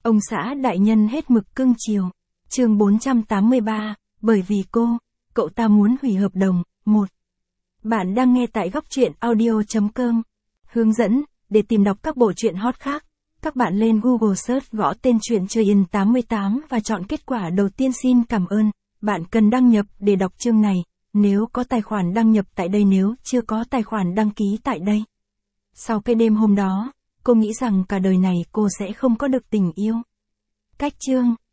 Ông xã đại nhân hết mực cưng chiều. Chương 483, bởi vì cậu ta muốn hủy hợp đồng. 1. Bạn đang nghe tại góc truyện audio.com. Hướng dẫn, để tìm đọc các bộ truyện hot khác, các bạn lên Google search gõ tên truyện Chơi In 88 và chọn kết quả đầu tiên. Xin cảm ơn. Bạn cần đăng nhập để đọc chương này, nếu có tài khoản đăng nhập tại đây, nếu chưa có tài khoản đăng ký tại đây. Sau cái đêm hôm đó, cô nghĩ rằng cả đời này cô sẽ không có được tình yêu. Cách chương